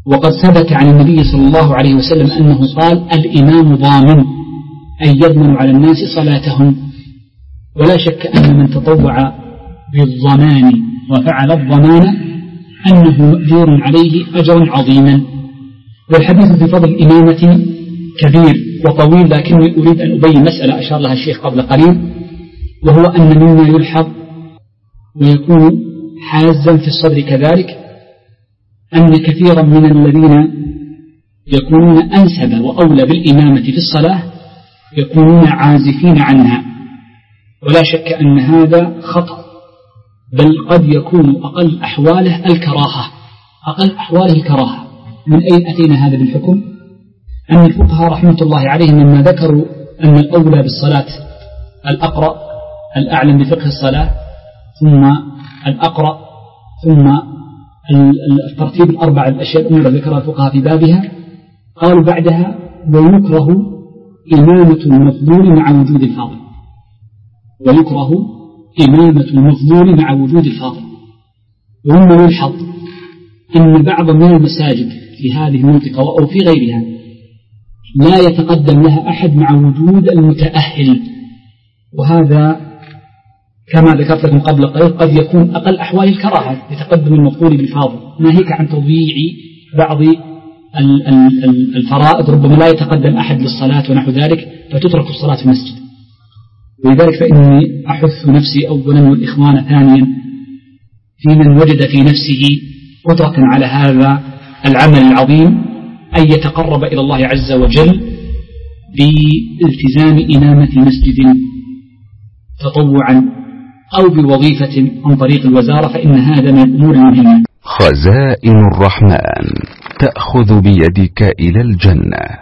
وقد ثبت عن النبي صلى الله عليه وسلم أنه قال: الإمام ضامن، أي يضمن على الناس صلاتهم. ولا شك أن من تطوع بالضمان وفعل الضمان أنه مأجور عليه أجرا عظيما. والحديث في فضل الإمامة كبير وطويل، لكني أريد أن أبين مسألة أشار لها الشيخ قبل قليل، وهو أن مما يلحظ ويكون حازا في الصدر كذلك أن كثيرا من الذين يكونون أنسب وأولى بالإمامة في الصلاة يكونون عازفين عنها، ولا شك أن هذا خطأ، بل قد يكون أقل أحواله الكراهة. أقل أحواله الكراهة. من أين أتينا هذا بالحكم؟ أن الفقهاء رحمة الله عليهم لما ذكروا أن الأولى بالصلاة الأقرأ الأعلم بفقه الصلاة، ثم الأقرأ، ثم الترتيب الأربع الأشياء الأمور ذكرها الفقهاء في بابها، قالوا بعدها: ويكره إمامة المفضول مع وجود الفاضل. ويكره إمامة المفضول مع وجود الفاضل. ومما يلحظ أن بعض من المساجد في هذه المنطقة أو في غيرها لا يتقدم لها أحد مع وجود المتأهل، وهذا كما ذكرت لكم قبل قليل قد يكون أقل أحوال الكراهة لتقدم المفضول بالفاضل، ناهيك عن تضييع بعض الفرائض ربما لا يتقدم أحد للصلاة ونحو ذلك فتترك الصلاة في المسجد. ولذلك فإني أحث نفسي أولا والإخوان ثانيا في من وجد في نفسه قدرة على هذا العمل العظيم أن يتقرب إلى الله عز وجل بالتزام إمامة مسجد تطوعا أو بالوظيفة عن طريق الوزارة، فإن هذا من الأمور المهمة. خزائن الرحمن تأخذ بيدك إلى الجنة.